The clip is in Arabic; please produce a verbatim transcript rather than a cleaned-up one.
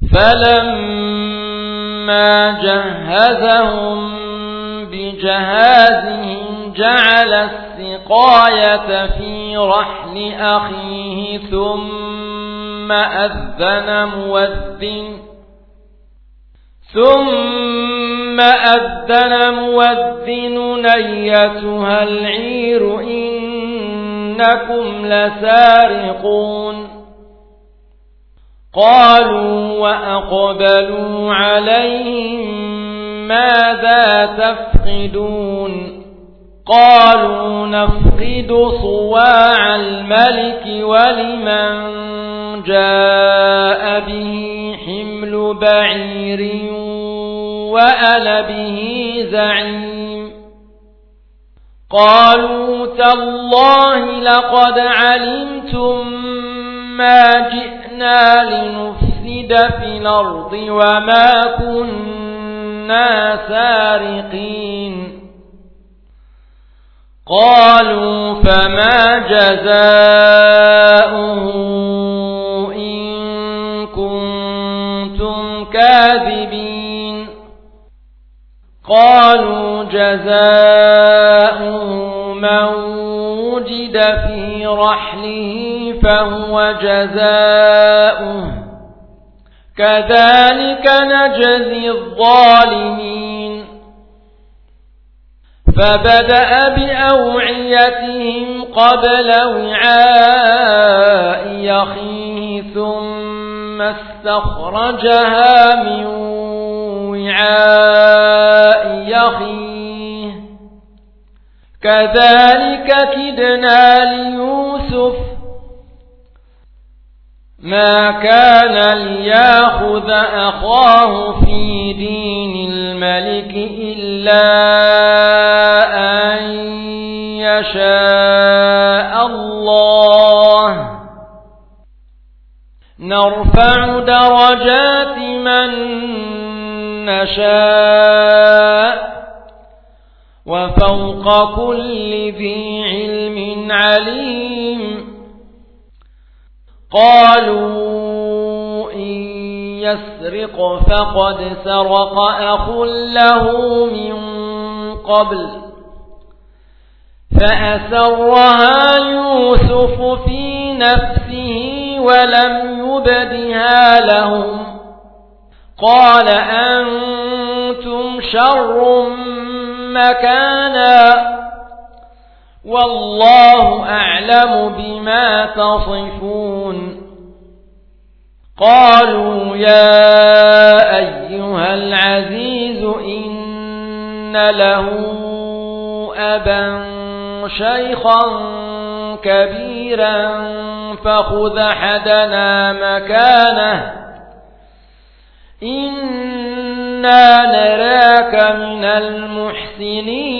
فلما جهزهم بجهازهم جعل السقاية في رحل أخيه ثم أذن مؤذن ثم أذن مؤذن أيتها العير إنكم لسارقون قالوا وأقبلوا عليهم ماذا تفقدون قالوا نفقد صواع الملك ولمن جاء به حمل بعير وأنا به زعيم قالوا تالله لقد علمتم ما جئنا لنفسد في الأرض وما كنا سارقين قالوا فما جزاؤه إن كنتم كاذبين قالوا جزاؤه من وجد في رحله فهو جزاؤه كذلك نجزي الظالمين فبدأ بأوعيتهم قبل وعاء أخيه ثم استخرجها من وعاء أخيه كذلك كدنا ليوسف ما كان ليأخذ أخاه في دين الملك إلا أن يشاء الله نرفع درجات من نشاء وفوق كل ذي علم عليم قالوا إن يسرق فقد سرق أخ له من قبل فأسرها يوسف في نفسه ولم يبدها لهم قال أنتم شر مكانا والله أعلم بما تصفون قالوا يا أيها العزيز إن له أبا شيخا كبيرا فخذ أحدنا مكانه إنا نراك من المحسنين